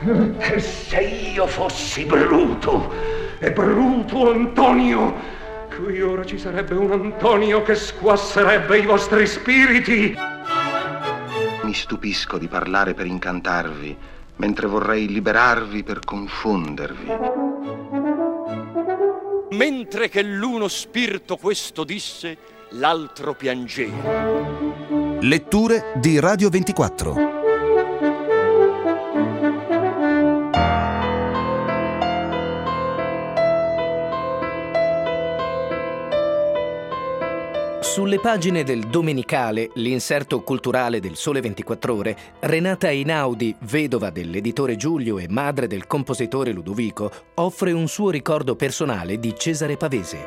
E se io fossi Bruto, e Bruto Antonio, qui ora ci sarebbe un Antonio che squasserebbe i vostri spiriti. Mi stupisco di parlare per incantarvi, mentre vorrei liberarvi per confondervi. Mentre che l'uno spirito questo disse, l'altro piangeva. Letture di Radio 24. Sulle pagine del Domenicale, l'inserto culturale del Sole 24 Ore, Renata Einaudi, vedova dell'editore Giulio e madre del compositore Ludovico, offre un suo ricordo personale di Cesare Pavese.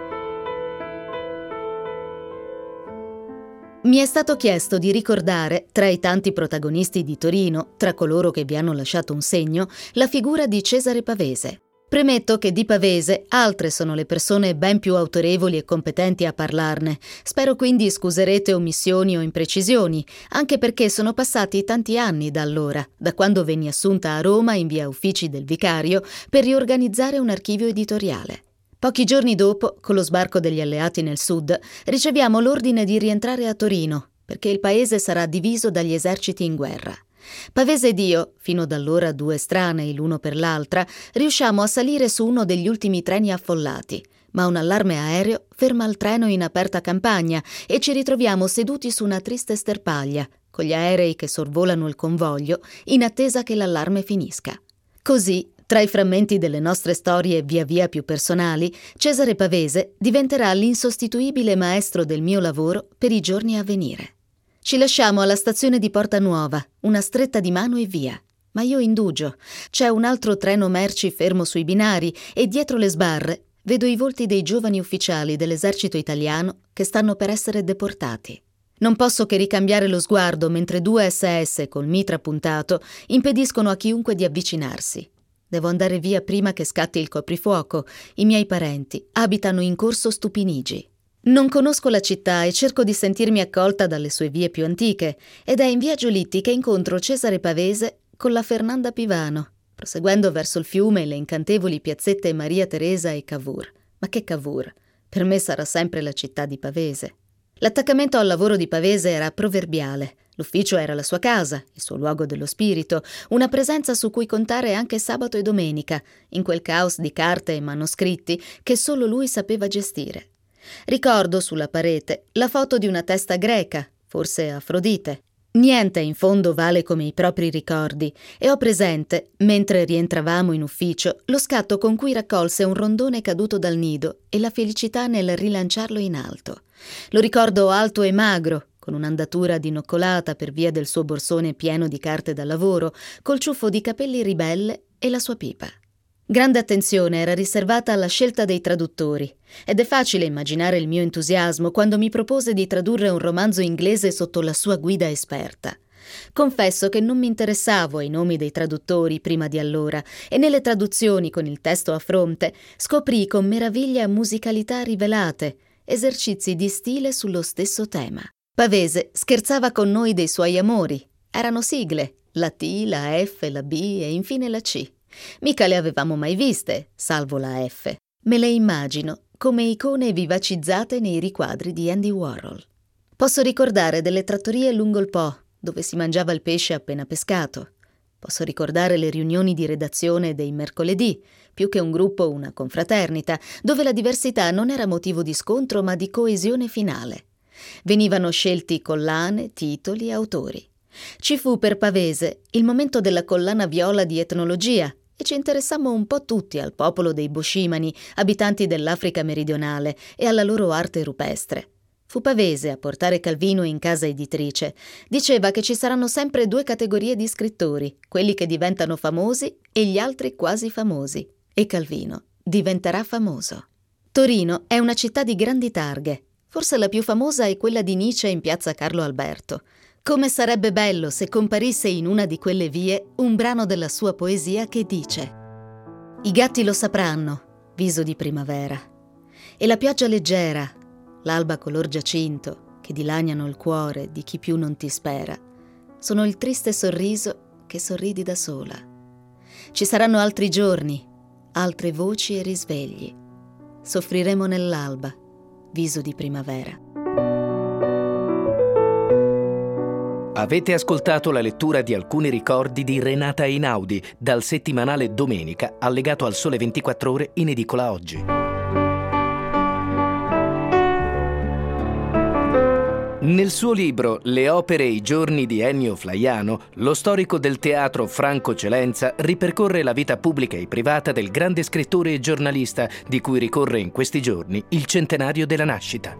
Mi è stato chiesto di ricordare, tra i tanti protagonisti di Torino, tra coloro che vi hanno lasciato un segno, la figura di Cesare Pavese. Premetto che di Pavese altre sono le persone ben più autorevoli e competenti a parlarne. Spero quindi scuserete omissioni o imprecisioni, anche perché sono passati tanti anni da allora, da quando venni assunta a Roma in via Uffici del Vicario per riorganizzare un archivio editoriale. Pochi giorni dopo, con lo sbarco degli alleati nel sud, riceviamo l'ordine di rientrare a Torino, perché il paese sarà diviso dagli eserciti in guerra. Pavese ed io, fino ad allora due estranei l'uno per l'altra, riusciamo a salire su uno degli ultimi treni affollati, ma un allarme aereo ferma il treno in aperta campagna e ci ritroviamo seduti su una triste sterpaglia, con gli aerei che sorvolano il convoglio, in attesa che l'allarme finisca. Così, tra i frammenti delle nostre storie via via più personali, Cesare Pavese diventerà l'insostituibile maestro del mio lavoro per i giorni a venire. Ci lasciamo alla stazione di Porta Nuova, una stretta di mano e via. Ma io indugio. C'è un altro treno merci fermo sui binari e dietro le sbarre vedo i volti dei giovani ufficiali dell'esercito italiano che stanno per essere deportati. Non posso che ricambiare lo sguardo mentre due SS col mitra puntato impediscono a chiunque di avvicinarsi. Devo andare via prima che scatti il coprifuoco. I miei parenti abitano in Corso Stupinigi. Non conosco la città e cerco di sentirmi accolta dalle sue vie più antiche, ed è in via Giolitti che incontro Cesare Pavese con la Fernanda Pivano, proseguendo verso il fiume e le incantevoli piazzette Maria Teresa e Cavour. Ma che Cavour? Per me sarà sempre la città di Pavese. L'attaccamento al lavoro di Pavese era proverbiale. L'ufficio era la sua casa, il suo luogo dello spirito, una presenza su cui contare anche sabato e domenica, in quel caos di carte e manoscritti che solo lui sapeva gestire. Ricordo sulla parete la foto di una testa greca, forse Afrodite. Niente in fondo vale come i propri ricordi, e ho presente, mentre rientravamo in ufficio, lo scatto con cui raccolse un rondone caduto dal nido e la felicità nel rilanciarlo in alto. Lo ricordo alto e magro, con un'andatura dinoccolata per via del suo borsone pieno di carte da lavoro, col ciuffo di capelli ribelle e la sua pipa. Grande attenzione era riservata alla scelta dei traduttori, ed è facile immaginare il mio entusiasmo quando mi propose di tradurre un romanzo inglese sotto la sua guida esperta. Confesso che non mi interessavo ai nomi dei traduttori prima di allora, e nelle traduzioni con il testo a fronte scoprii con meraviglia musicalità rivelate, esercizi di stile sullo stesso tema. Pavese scherzava con noi dei suoi amori. Erano sigle, la T, la F, la B e infine la C. Mica le avevamo mai viste, salvo la F. Me le immagino come icone vivacizzate nei riquadri di Andy Warhol. Posso ricordare delle trattorie lungo il Po, dove si mangiava il pesce appena pescato. Posso ricordare le riunioni di redazione dei mercoledì, più che un gruppo una confraternita, dove la diversità non era motivo di scontro ma di coesione finale. Venivano scelti collane, titoli, autori. Ci fu per Pavese il momento della collana viola di etnologia, e ci interessammo un po' tutti al popolo dei boscimani, abitanti dell'Africa meridionale, e alla loro arte rupestre. Fu Pavese a portare Calvino in casa editrice. Diceva che ci saranno sempre due categorie di scrittori, quelli che diventano famosi e gli altri quasi famosi. E Calvino diventerà famoso. Torino è una città di grandi targhe. Forse la più famosa è quella di Nietzsche in piazza Carlo Alberto. Come sarebbe bello se comparisse in una di quelle vie un brano della sua poesia che dice: «I gatti lo sapranno, viso di primavera, e la pioggia leggera, l'alba color giacinto, che dilaniano il cuore di chi più non ti spera, sono il triste sorriso che sorridi da sola. Ci saranno altri giorni, altre voci e risvegli. Soffriremo nell'alba, viso di primavera. Avete ascoltato la lettura di alcuni ricordi di Renata Einaudi dal settimanale Domenica, allegato al Sole 24 Ore, in edicola oggi. Nel suo libro Le opere e i giorni di Ennio Flaiano, lo storico del teatro Franco Celenza ripercorre la vita pubblica e privata del grande scrittore e giornalista di cui ricorre in questi giorni il centenario della nascita.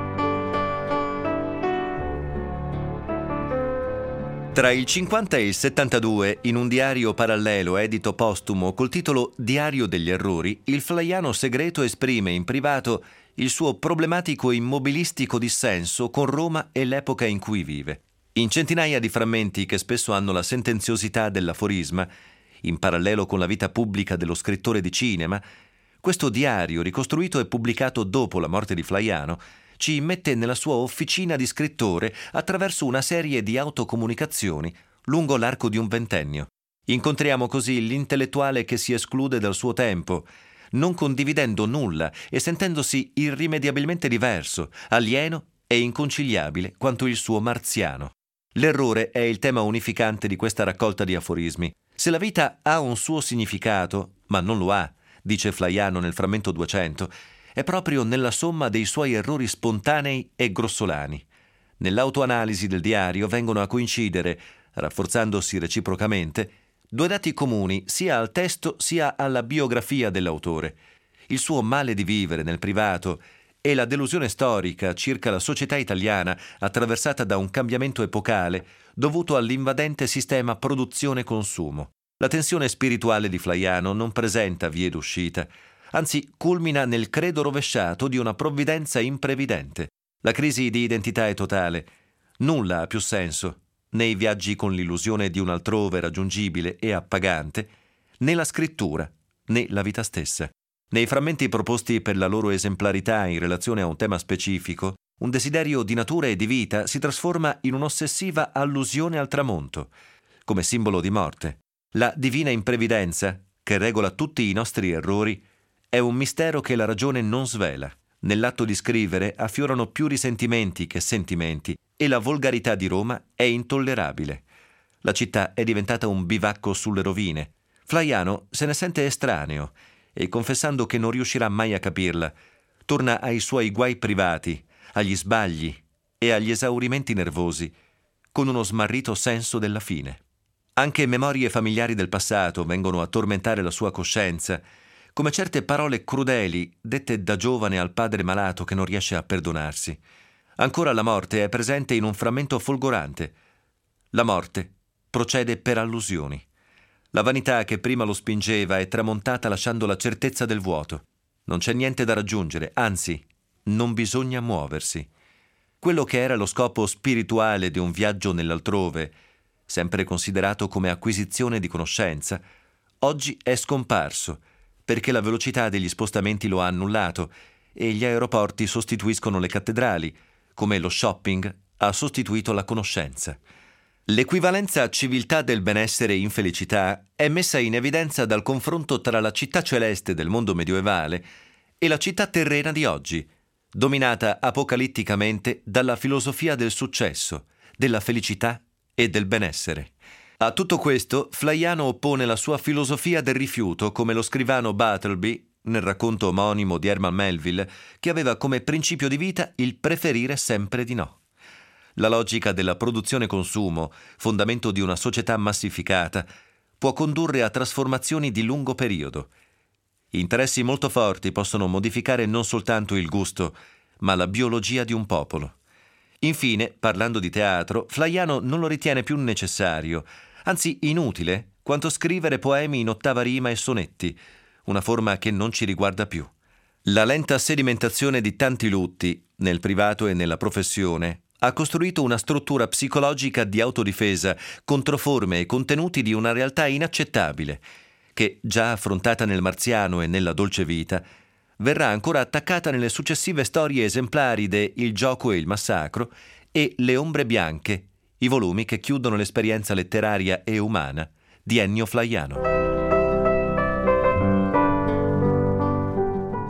Tra il 50 e il 72, in un diario parallelo edito postumo col titolo Diario degli errori, il Flaiano segreto esprime in privato il suo problematico immobilistico dissenso con Roma e l'epoca in cui vive. In centinaia di frammenti che spesso hanno la sentenziosità dell'aforisma, in parallelo con la vita pubblica dello scrittore di cinema, questo diario, ricostruito e pubblicato dopo la morte di Flaiano, ci mette nella sua officina di scrittore attraverso una serie di autocomunicazioni lungo l'arco di un ventennio. Incontriamo così l'intellettuale che si esclude dal suo tempo, non condividendo nulla e sentendosi irrimediabilmente diverso, alieno e inconciliabile quanto il suo marziano. L'errore è il tema unificante di questa raccolta di aforismi. Se la vita ha un suo significato, ma non lo ha, dice Flaiano nel frammento 200, è proprio nella somma dei suoi errori spontanei e grossolani. Nell'autoanalisi del diario vengono a coincidere, rafforzandosi reciprocamente, due dati comuni sia al testo sia alla biografia dell'autore: il suo male di vivere nel privato e la delusione storica circa la società italiana attraversata da un cambiamento epocale dovuto all'invadente sistema produzione-consumo. La tensione spirituale di Flaiano non presenta vie d'uscita, anzi culmina nel credo rovesciato di una provvidenza imprevidente. La crisi di identità è totale. Nulla ha più senso, né i viaggi con l'illusione di un altrove raggiungibile e appagante, né la scrittura, né la vita stessa. Nei frammenti proposti per la loro esemplarità in relazione a un tema specifico, un desiderio di natura e di vita si trasforma in un'ossessiva allusione al tramonto, come simbolo di morte. La divina imprevidenza, che regola tutti i nostri errori, è un mistero che la ragione non svela. Nell'atto di scrivere affiorano più risentimenti che sentimenti e la volgarità di Roma è intollerabile. La città è diventata un bivacco sulle rovine. Flaiano se ne sente estraneo e, confessando che non riuscirà mai a capirla, torna ai suoi guai privati, agli sbagli e agli esaurimenti nervosi, con uno smarrito senso della fine. Anche memorie familiari del passato vengono a tormentare la sua coscienza, come certe parole crudeli dette da giovane al padre malato che non riesce a perdonarsi. Ancora la morte è presente in un frammento folgorante. La morte procede per allusioni. La vanità che prima lo spingeva è tramontata lasciando la certezza del vuoto. Non c'è niente da raggiungere, anzi, non bisogna muoversi. Quello che era lo scopo spirituale di un viaggio nell'altrove, sempre considerato come acquisizione di conoscenza, oggi è scomparso, perché la velocità degli spostamenti lo ha annullato e gli aeroporti sostituiscono le cattedrali, come lo shopping ha sostituito la conoscenza. L'equivalenza civiltà del benessere e infelicità è messa in evidenza dal confronto tra la città celeste del mondo medievale e la città terrena di oggi, dominata apocalitticamente dalla filosofia del successo, della felicità e del benessere. A tutto questo Flaiano oppone la sua filosofia del rifiuto, come lo scrivano Bartleby, nel racconto omonimo di Herman Melville, che aveva come principio di vita il preferire sempre di no. La logica della produzione-consumo, fondamento di una società massificata, può condurre a trasformazioni di lungo periodo. Interessi molto forti possono modificare non soltanto il gusto, ma la biologia di un popolo. Infine, parlando di teatro, Flaiano non lo ritiene più necessario, anzi inutile, quanto scrivere poemi in ottava rima e sonetti, una forma che non ci riguarda più. La lenta sedimentazione di tanti lutti, nel privato e nella professione, ha costruito una struttura psicologica di autodifesa contro forme e contenuti di una realtà inaccettabile, che, già affrontata nel Marziano e nella Dolce Vita, verrà ancora attaccata nelle successive storie esemplari de Il gioco e il massacro e Le ombre bianche, i volumi che chiudono l'esperienza letteraria e umana di Ennio Flaiano.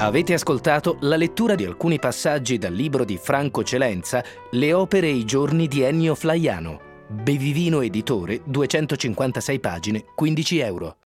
Avete ascoltato la lettura di alcuni passaggi dal libro di Franco Celenza, Le opere e i giorni di Ennio Flaiano. Bevivino Editore, 256 pagine, €15.